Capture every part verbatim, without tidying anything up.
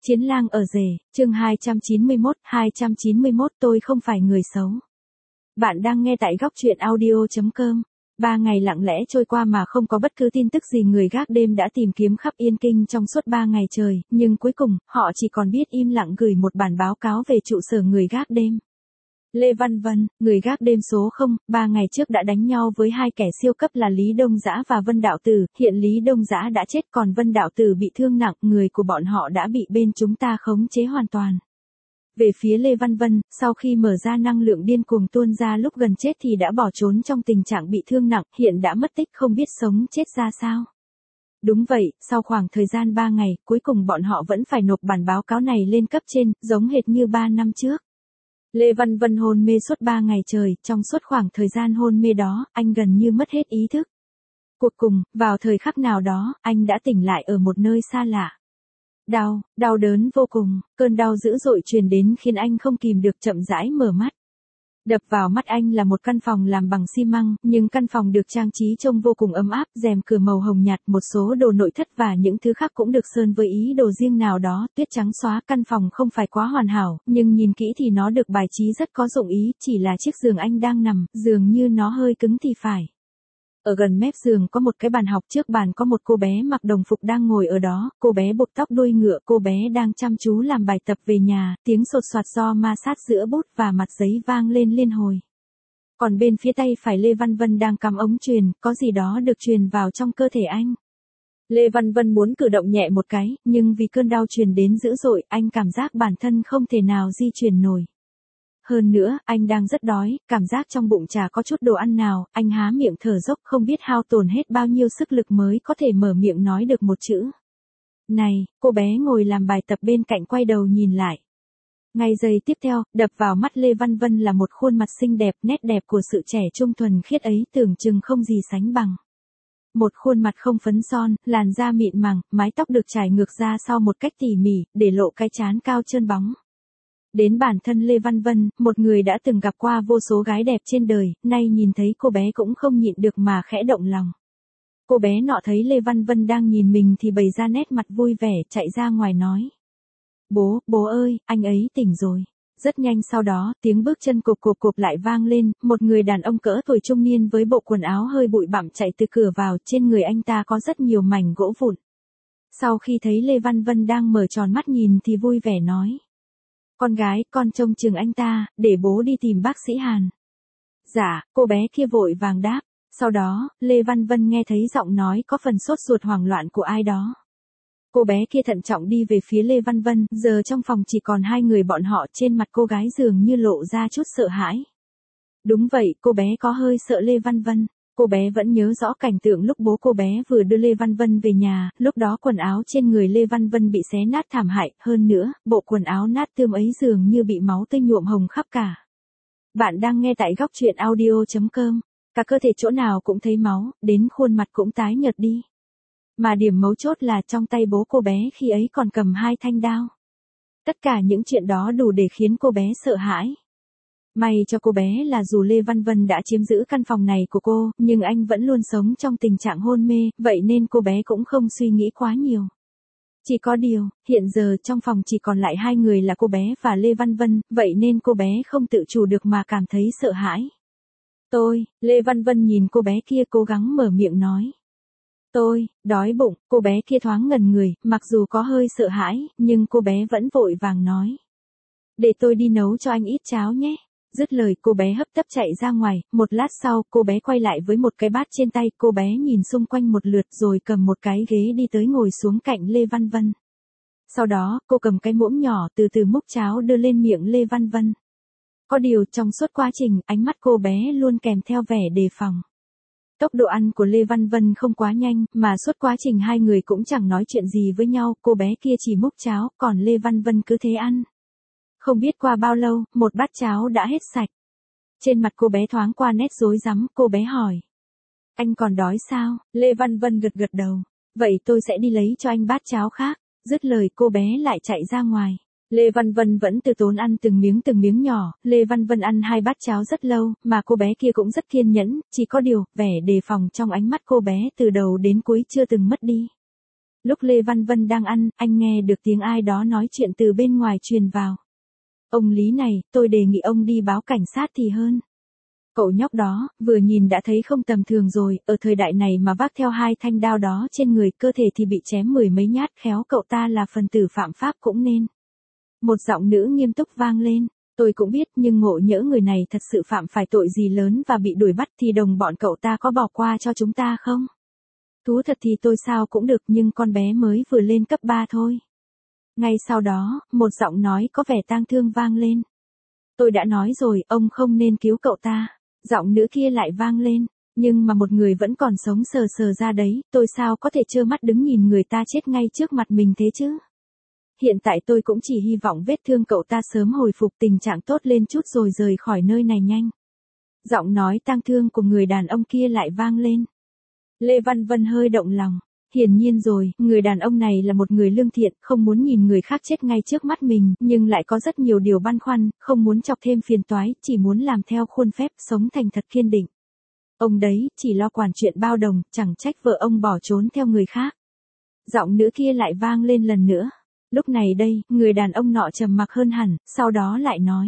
Chiến lang ở rể, chương hai trăm chín mươi mốt, hai trăm chín mươi mốt tôi không phải người xấu. Bạn đang nghe tại góc truyện audio chấm com. Ba ngày lặng lẽ trôi qua mà không có bất cứ tin tức gì, người gác đêm đã tìm kiếm khắp Yên Kinh trong suốt ba ngày trời, nhưng cuối cùng, họ chỉ còn biết im lặng gửi một bản báo cáo về trụ sở người gác đêm. Lê Văn Vân, người gác đêm số không, ba ngày trước đã đánh nhau với hai kẻ siêu cấp là Lý Đông Dã và Vân Đạo Tử, hiện Lý Đông Dã đã chết còn Vân Đạo Tử bị thương nặng, người của bọn họ đã bị bên chúng ta khống chế hoàn toàn. Về phía Lê Văn Vân, sau khi mở ra năng lượng điên cuồng tuôn ra lúc gần chết thì đã bỏ trốn trong tình trạng bị thương nặng, hiện đã mất tích không biết sống chết ra sao. Đúng vậy, sau khoảng thời gian ba ngày, cuối cùng bọn họ vẫn phải nộp bản báo cáo này lên cấp trên, giống hệt như ba năm trước. Lê Văn Vân hôn mê suốt ba ngày trời, trong suốt khoảng thời gian hôn mê đó, anh gần như mất hết ý thức. Cuối cùng, vào thời khắc nào đó, anh đã tỉnh lại ở một nơi xa lạ. Đau, đau đớn vô cùng, cơn đau dữ dội truyền đến khiến anh không kìm được chậm rãi mở mắt. Đập vào mắt anh là một căn phòng làm bằng xi măng, nhưng căn phòng được trang trí trông vô cùng ấm áp, rèm cửa màu hồng nhạt, một số đồ nội thất và những thứ khác cũng được sơn với ý đồ riêng nào đó, tuyết trắng xóa, căn phòng không phải quá hoàn hảo, nhưng nhìn kỹ thì nó được bài trí rất có dụng ý, chỉ là chiếc giường anh đang nằm, dường như nó hơi cứng thì phải. Ở gần mép giường có một cái bàn học, trước bàn có một cô bé mặc đồng phục đang ngồi ở đó, cô bé buộc tóc đuôi ngựa, cô bé đang chăm chú làm bài tập về nhà, tiếng sột soạt do ma sát giữa bút và mặt giấy vang lên liên hồi. Còn bên phía tay phải Lê Văn Vân đang cắm ống truyền, có gì đó được truyền vào trong cơ thể anh. Lê Văn Vân muốn cử động nhẹ một cái, nhưng vì cơn đau truyền đến dữ dội, anh cảm giác bản thân không thể nào di chuyển nổi. Hơn nữa, anh đang rất đói, cảm giác trong bụng chả có chút đồ ăn nào, anh há miệng thở dốc không biết hao tổn hết bao nhiêu sức lực mới có thể mở miệng nói được một chữ. Này, cô bé ngồi làm bài tập bên cạnh quay đầu nhìn lại. Ngay giây tiếp theo, đập vào mắt Lê Văn Vân là một khuôn mặt xinh đẹp, nét đẹp của sự trẻ trung thuần khiết ấy tưởng chừng không gì sánh bằng. Một khuôn mặt không phấn son, làn da mịn màng, mái tóc được trải ngược ra sau một cách tỉ mỉ, để lộ cái trán cao trơn bóng. Đến bản thân Lê Văn Vân, một người đã từng gặp qua vô số gái đẹp trên đời, nay nhìn thấy cô bé cũng không nhịn được mà khẽ động lòng. Cô bé nọ thấy Lê Văn Vân đang nhìn mình thì bày ra nét mặt vui vẻ, chạy ra ngoài nói. Bố, bố ơi, anh ấy tỉnh rồi. Rất nhanh sau đó, tiếng bước chân cộp cộp cộp lại vang lên, một người đàn ông cỡ tuổi trung niên với bộ quần áo hơi bụi bặm chạy từ cửa vào, trên người anh ta có rất nhiều mảnh gỗ vụn. Sau khi thấy Lê Văn Vân đang mở tròn mắt nhìn thì vui vẻ nói. Con gái, con trông chừng anh ta, để bố đi tìm bác sĩ Hàn. Dạ, cô bé kia vội vàng đáp. Sau đó, Lê Văn Vân nghe thấy giọng nói có phần sốt ruột hoảng loạn của ai đó. Cô bé kia thận trọng đi về phía Lê Văn Vân, giờ trong phòng chỉ còn hai người bọn họ, trên mặt cô gái dường như lộ ra chút sợ hãi. Đúng vậy, cô bé có hơi sợ Lê Văn Vân. Cô bé vẫn nhớ rõ cảnh tượng lúc bố cô bé vừa đưa Lê Văn Vân về nhà, lúc đó quần áo trên người Lê Văn Vân bị xé nát thảm hại, hơn nữa, bộ quần áo nát tươm ấy dường như bị máu tươi nhuộm hồng khắp cả. Bạn đang nghe tại góc truyện audio chấm com, cả cơ thể chỗ nào cũng thấy máu, đến khuôn mặt cũng tái nhợt đi. Mà điểm mấu chốt là trong tay bố cô bé khi ấy còn cầm hai thanh đao. Tất cả những chuyện đó đủ để khiến cô bé sợ hãi. May cho cô bé là dù Lê Văn Vân đã chiếm giữ căn phòng này của cô, nhưng anh vẫn luôn sống trong tình trạng hôn mê, vậy nên cô bé cũng không suy nghĩ quá nhiều. Chỉ có điều, hiện giờ trong phòng chỉ còn lại hai người là cô bé và Lê Văn Vân, vậy nên cô bé không tự chủ được mà cảm thấy sợ hãi. Tôi, Lê Văn Vân nhìn cô bé kia cố gắng mở miệng nói. Tôi, đói bụng, cô bé kia thoáng ngần người, mặc dù có hơi sợ hãi, nhưng cô bé vẫn vội vàng nói. Để tôi đi nấu cho anh ít cháo nhé. Dứt lời cô bé hấp tấp chạy ra ngoài, một lát sau cô bé quay lại với một cái bát trên tay, cô bé nhìn xung quanh một lượt rồi cầm một cái ghế đi tới ngồi xuống cạnh Lê Văn Vân. Sau đó, cô cầm cái muỗng nhỏ từ từ múc cháo đưa lên miệng Lê Văn Vân. Có điều trong suốt quá trình, ánh mắt cô bé luôn kèm theo vẻ đề phòng. Tốc độ ăn của Lê Văn Vân không quá nhanh, mà suốt quá trình hai người cũng chẳng nói chuyện gì với nhau, cô bé kia chỉ múc cháo, còn Lê Văn Vân cứ thế ăn. Không biết qua bao lâu, một bát cháo đã hết sạch. Trên mặt cô bé thoáng qua nét rối rắm, cô bé hỏi. Anh còn đói sao? Lê Văn Vân gật gật đầu. Vậy tôi sẽ đi lấy cho anh bát cháo khác. Dứt lời cô bé lại chạy ra ngoài. Lê Văn Vân vẫn từ tốn ăn từng miếng từng miếng nhỏ, Lê Văn Vân ăn hai bát cháo rất lâu, mà cô bé kia cũng rất kiên nhẫn, chỉ có điều, vẻ đề phòng trong ánh mắt cô bé từ đầu đến cuối chưa từng mất đi. Lúc Lê Văn Vân đang ăn, anh nghe được tiếng ai đó nói chuyện từ bên ngoài truyền vào. Ông Lý này, tôi đề nghị ông đi báo cảnh sát thì hơn. Cậu nhóc đó, vừa nhìn đã thấy không tầm thường rồi, ở thời đại này mà vác theo hai thanh đao đó trên người, cơ thể thì bị chém mười mấy nhát, khéo cậu ta là phần tử phạm pháp cũng nên. Một giọng nữ nghiêm túc vang lên, tôi cũng biết nhưng ngộ nhỡ người này thật sự phạm phải tội gì lớn và bị đuổi bắt thì đồng bọn cậu ta có bỏ qua cho chúng ta không? Thú thật thì tôi sao cũng được nhưng con bé mới vừa lên cấp ba thôi. Ngay sau đó, một giọng nói có vẻ tang thương vang lên. Tôi đã nói rồi, ông không nên cứu cậu ta. Giọng nữ kia lại vang lên, nhưng mà một người vẫn còn sống sờ sờ ra đấy, tôi sao có thể trơ mắt đứng nhìn người ta chết ngay trước mặt mình thế chứ? Hiện tại tôi cũng chỉ hy vọng vết thương cậu ta sớm hồi phục tình trạng tốt lên chút rồi rời khỏi nơi này nhanh. Giọng nói tang thương của người đàn ông kia lại vang lên. Lê Văn Vân hơi động lòng. Hiển nhiên rồi, người đàn ông này là một người lương thiện, không muốn nhìn người khác chết ngay trước mắt mình, nhưng lại có rất nhiều điều băn khoăn, không muốn chọc thêm phiền toái, chỉ muốn làm theo khuôn phép, sống thành thật kiên định. Ông đấy, chỉ lo quản chuyện bao đồng, chẳng trách vợ ông bỏ trốn theo người khác. Giọng nữ kia lại vang lên lần nữa. Lúc này đây, người đàn ông nọ trầm mặc hơn hẳn, sau đó lại nói.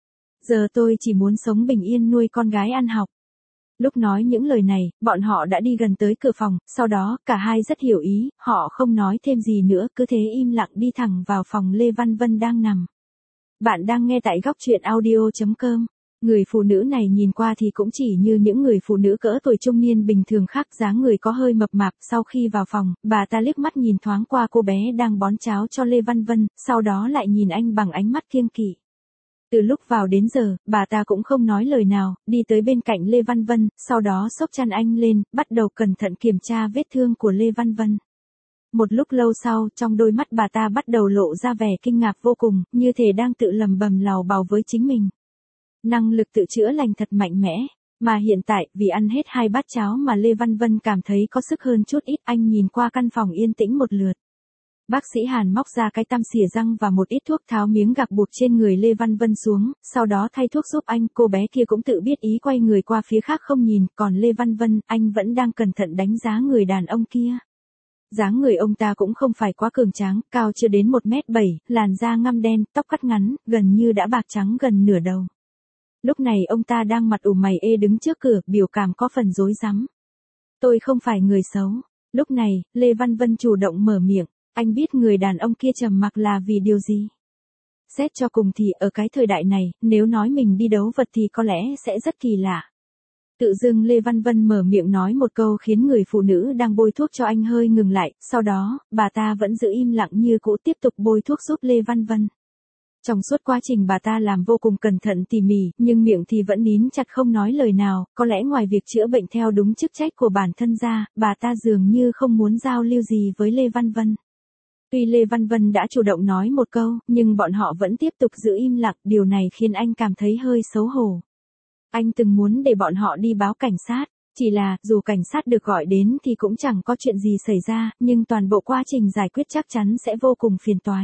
Giờ tôi chỉ muốn sống bình yên nuôi con gái ăn học. Lúc nói những lời này, bọn họ đã đi gần tới cửa phòng, sau đó, cả hai rất hiểu ý, họ không nói thêm gì nữa, cứ thế im lặng đi thẳng vào phòng Lê Văn Vân đang nằm. Bạn đang nghe tại góc truyện audio chấm com. Người phụ nữ này nhìn qua thì cũng chỉ như những người phụ nữ cỡ tuổi trung niên bình thường khác, dáng người có hơi mập mạp. Sau khi vào phòng, bà ta liếc mắt nhìn thoáng qua cô bé đang bón cháo cho Lê Văn Vân, sau đó lại nhìn anh bằng ánh mắt kiêng kỵ. Từ lúc vào đến giờ, bà ta cũng không nói lời nào, đi tới bên cạnh Lê Văn Vân, sau đó xốc chăn anh lên, bắt đầu cẩn thận kiểm tra vết thương của Lê Văn Vân. Một lúc lâu sau, trong đôi mắt bà ta bắt đầu lộ ra vẻ kinh ngạc vô cùng, như thể đang tự lầm bầm lào bào với chính mình. Năng lực tự chữa lành thật mạnh mẽ, mà hiện tại, vì ăn hết hai bát cháo mà Lê Văn Vân cảm thấy có sức hơn chút ít. Anh nhìn qua căn phòng yên tĩnh một lượt. Bác sĩ Hàn móc ra cái tăm xỉa răng và một ít thuốc tháo miếng gạc buộc trên người Lê Văn Vân xuống, sau đó thay thuốc giúp anh. Cô bé kia cũng tự biết ý quay người qua phía khác không nhìn, còn Lê Văn Vân, anh vẫn đang cẩn thận đánh giá người đàn ông kia. Dáng người ông ta cũng không phải quá cường tráng, cao chưa đến một mét bảy, làn da ngăm đen, tóc cắt ngắn, gần như đã bạc trắng gần nửa đầu. Lúc này ông ta đang mặt ủ mày ê đứng trước cửa, biểu cảm có phần rối rắm. Tôi không phải người xấu. Lúc này, Lê Văn Vân chủ động mở miệng. Anh biết người đàn ông kia trầm mặc là vì điều gì? Xét cho cùng thì ở cái thời đại này, nếu nói mình đi đấu vật thì có lẽ sẽ rất kỳ lạ. Tự dưng Lê Văn Vân mở miệng nói một câu khiến người phụ nữ đang bôi thuốc cho anh hơi ngừng lại, sau đó, bà ta vẫn giữ im lặng như cũ tiếp tục bôi thuốc giúp Lê Văn Vân. Trong suốt quá trình bà ta làm vô cùng cẩn thận tỉ mỉ, nhưng miệng thì vẫn nín chặt không nói lời nào, có lẽ ngoài việc chữa bệnh theo đúng chức trách của bản thân ra, bà ta dường như không muốn giao lưu gì với Lê Văn Vân. Tuy Lê Văn Vân đã chủ động nói một câu, nhưng bọn họ vẫn tiếp tục giữ im lặng, điều này khiến anh cảm thấy hơi xấu hổ. Anh từng muốn để bọn họ đi báo cảnh sát, chỉ là, dù cảnh sát được gọi đến thì cũng chẳng có chuyện gì xảy ra, nhưng toàn bộ quá trình giải quyết chắc chắn sẽ vô cùng phiền toái.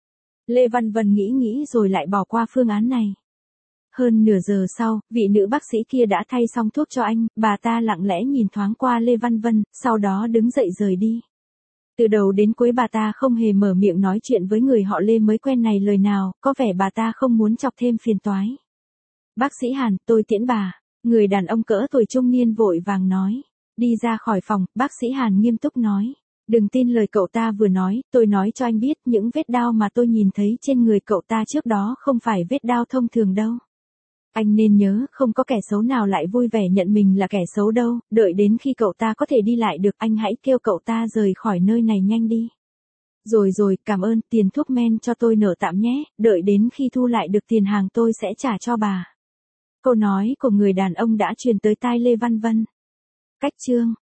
Lê Văn Vân nghĩ nghĩ rồi lại bỏ qua phương án này. Hơn nửa giờ sau, vị nữ bác sĩ kia đã thay xong thuốc cho anh, bà ta lặng lẽ nhìn thoáng qua Lê Văn Vân, sau đó đứng dậy rời đi. Từ đầu đến cuối bà ta không hề mở miệng nói chuyện với người họ Lê mới quen này lời nào, có vẻ bà ta không muốn chọc thêm phiền toái. Bác sĩ Hàn, tôi tiễn bà. Người đàn ông cỡ tuổi trung niên vội vàng nói. Đi ra khỏi phòng, bác sĩ Hàn nghiêm túc nói. Đừng tin lời cậu ta vừa nói, tôi nói cho anh biết những vết đao mà tôi nhìn thấy trên người cậu ta trước đó không phải vết đao thông thường đâu. Anh nên nhớ, không có kẻ xấu nào lại vui vẻ nhận mình là kẻ xấu đâu, đợi đến khi cậu ta có thể đi lại được, anh hãy kêu cậu ta rời khỏi nơi này nhanh đi. Rồi rồi, cảm ơn, tiền thuốc men cho tôi nợ tạm nhé, đợi đến khi thu lại được tiền hàng tôi sẽ trả cho bà. Câu nói của người đàn ông đã truyền tới tai Lê Văn Vân. Cách chương